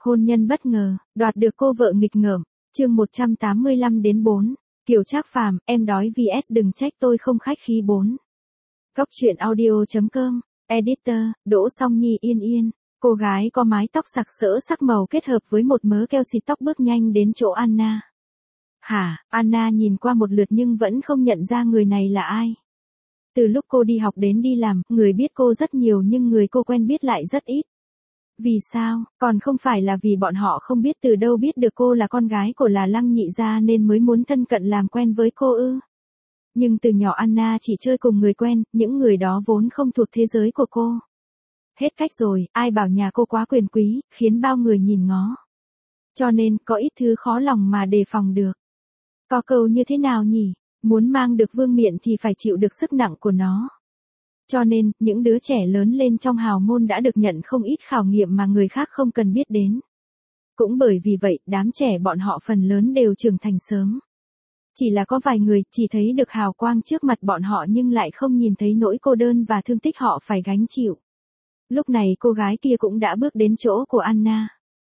Hôn nhân bất ngờ, đoạt được cô vợ nghịch ngợm. Chương 185-4. Kiều Trác Phàm, em đói vs đừng trách tôi không khách khí 4. Góc truyện audio.com. Editor, Đỗ Song Nhi Yên Yên. Cô gái có mái tóc sặc sỡ sắc màu kết hợp với một mớ keo xịt tóc bước nhanh đến chỗ Anna. Hả? Anna nhìn qua một lượt nhưng vẫn không nhận ra người này là ai. Từ lúc cô đi học đến đi làm, người biết cô rất nhiều nhưng người cô quen biết lại rất ít. Vì sao? Còn không phải là vì bọn họ không biết từ đâu biết được cô là con gái của là Lăng Nhị gia nên mới muốn thân cận làm quen với cô ư? Nhưng từ nhỏ Anna chỉ chơi cùng người quen, những người đó vốn không thuộc thế giới của cô. Hết cách rồi, ai bảo nhà cô quá quyền quý, khiến bao người nhìn ngó. Cho nên, có ít thứ khó lòng mà đề phòng được. Có câu như thế nào nhỉ? Muốn mang được vương miện thì phải chịu được sức nặng của nó. Cho nên, những đứa trẻ lớn lên trong hào môn đã được nhận không ít khảo nghiệm mà người khác không cần biết đến. Cũng bởi vì vậy, đám trẻ bọn họ phần lớn đều trưởng thành sớm. Chỉ là có vài người chỉ thấy được hào quang trước mặt bọn họ nhưng lại không nhìn thấy nỗi cô đơn và thương tích họ phải gánh chịu. Lúc này cô gái kia cũng đã bước đến chỗ của Anna.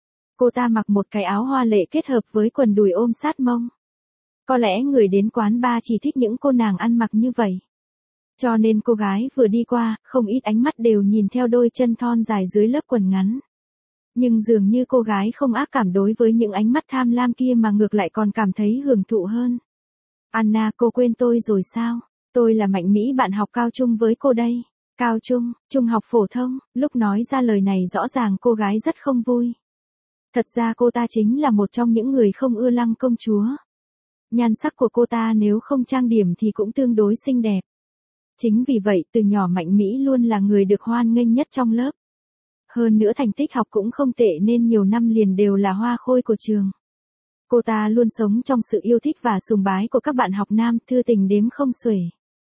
Cô ta mặc một cái áo hoa lệ kết hợp với quần đùi ôm sát mông. Có lẽ người đến quán bar chỉ thích những cô nàng ăn mặc như vậy. Cho nên cô gái vừa đi qua, không ít ánh mắt đều nhìn theo đôi chân thon dài dưới lớp quần ngắn. Nhưng dường như cô gái không ác cảm đối với những ánh mắt tham lam kia mà ngược lại còn cảm thấy hưởng thụ hơn. Anna, cô quên tôi rồi sao? Tôi là Mạnh Mỹ, bạn học cao trung với cô đây. Cao trung, trung học phổ thông. Lúc nói ra lời này rõ ràng cô gái rất không vui. Thật ra cô ta chính là một trong những người không ưa Lăng công chúa. Nhan sắc của cô ta nếu không trang điểm thì cũng tương đối xinh đẹp. Chính vì vậy từ nhỏ Mạnh Mỹ luôn là người được hoan nghênh nhất trong lớp. Hơn nữa thành tích học cũng không tệ nên nhiều năm liền đều là hoa khôi của trường. Cô ta luôn sống trong sự yêu thích và sùng bái của các bạn học nam, thư tình đếm không xuể.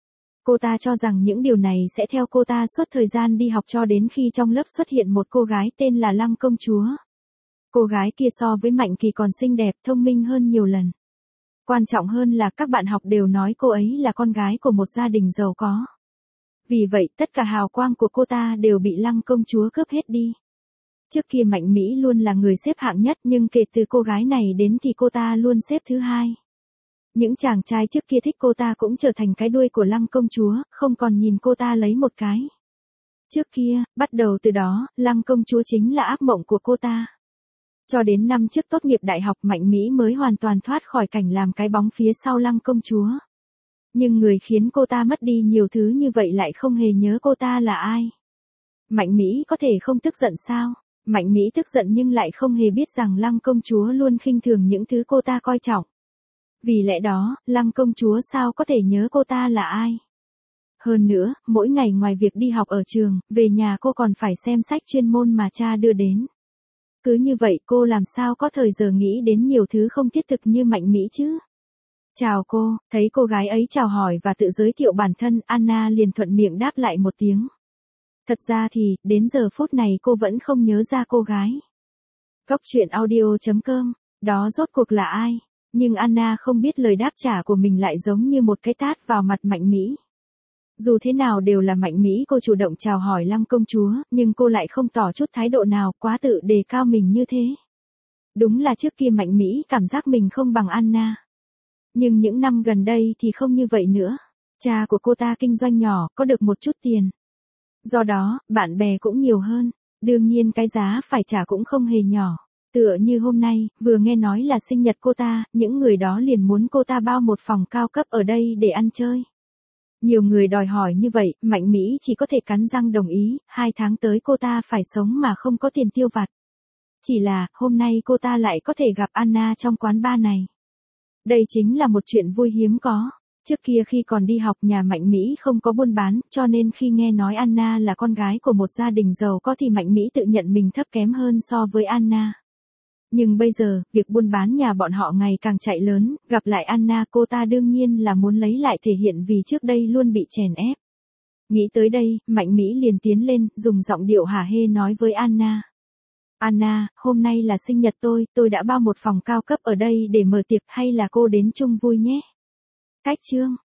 Cô ta cho rằng những điều này sẽ theo cô ta suốt thời gian đi học cho đến khi trong lớp xuất hiện một cô gái tên là Lăng công chúa. Cô gái kia so với Mạnh Kỳ còn xinh đẹp, thông minh hơn nhiều lần. Quan trọng hơn là các bạn học đều nói cô ấy là con gái của một gia đình giàu có. Vì vậy, tất cả hào quang của cô ta đều bị Lăng công chúa cướp hết đi. Trước kia Mạnh Mỹ luôn là người xếp hạng nhất nhưng kể từ cô gái này đến thì cô ta luôn xếp thứ hai. Những chàng trai trước kia thích cô ta cũng trở thành cái đuôi của Lăng công chúa, không còn nhìn cô ta lấy một cái. Trước kia, bắt đầu từ đó, Lăng công chúa chính là ác mộng của cô ta. Cho đến năm trước tốt nghiệp đại học Mạnh Mỹ mới hoàn toàn thoát khỏi cảnh làm cái bóng phía sau Lăng công chúa. Nhưng người khiến cô ta mất đi nhiều thứ như vậy lại không hề nhớ cô ta là ai. Mạnh Mỹ có thể không tức giận sao? Mạnh Mỹ tức giận nhưng lại không hề biết rằng Lăng công chúa luôn khinh thường những thứ cô ta coi trọng. Vì lẽ đó, Lăng công chúa sao có thể nhớ cô ta là ai? Hơn nữa, mỗi ngày ngoài việc đi học ở trường, về nhà cô còn phải xem sách chuyên môn mà cha đưa đến. Cứ như vậy cô làm sao có thời giờ nghĩ đến nhiều thứ không thiết thực như Mạnh Mỹ chứ? Chào cô, thấy cô gái ấy chào hỏi và tự giới thiệu bản thân, Anna liền thuận miệng đáp lại một tiếng. Thật ra thì, đến giờ phút này cô vẫn không nhớ ra cô gái. Góc truyện audio.com, đó rốt cuộc là ai? Nhưng Anna không biết lời đáp trả của mình lại giống như một cái tát vào mặt Mạnh Mỹ. Dù thế nào đều là Mạnh Mỹ cô chủ động chào hỏi Lăng công chúa, nhưng cô lại không tỏ chút thái độ nào, quá tự đề cao mình như thế. Đúng là trước kia Mạnh Mỹ cảm giác mình không bằng Anna. Nhưng những năm gần đây thì không như vậy nữa. Cha của cô ta kinh doanh nhỏ, có được một chút tiền. Do đó, bạn bè cũng nhiều hơn. Đương nhiên cái giá phải trả cũng không hề nhỏ. Tựa như hôm nay, vừa nghe nói là sinh nhật cô ta, những người đó liền muốn cô ta bao một phòng cao cấp ở đây để ăn chơi. Nhiều người đòi hỏi như vậy, Mạnh Mỹ chỉ có thể cắn răng đồng ý, 2 tháng tới cô ta phải sống mà không có tiền tiêu vặt. Chỉ là, hôm nay cô ta lại có thể gặp Anna trong quán bar này. Đây chính là một chuyện vui hiếm có. Trước kia khi còn đi học nhà Mạnh Mỹ không có buôn bán, cho nên khi nghe nói Anna là con gái của một gia đình giàu có thì Mạnh Mỹ tự nhận mình thấp kém hơn so với Anna. Nhưng bây giờ, việc buôn bán nhà bọn họ ngày càng chạy lớn, gặp lại Anna cô ta đương nhiên là muốn lấy lại thể hiện vì trước đây luôn bị chèn ép. Nghĩ tới đây, Mạnh Mỹ liền tiến lên, dùng giọng điệu hả hê nói với Anna. Anna, hôm nay là sinh nhật tôi đã bao một phòng cao cấp ở đây để mở tiệc hay là cô đến chung vui nhé. Cách chương,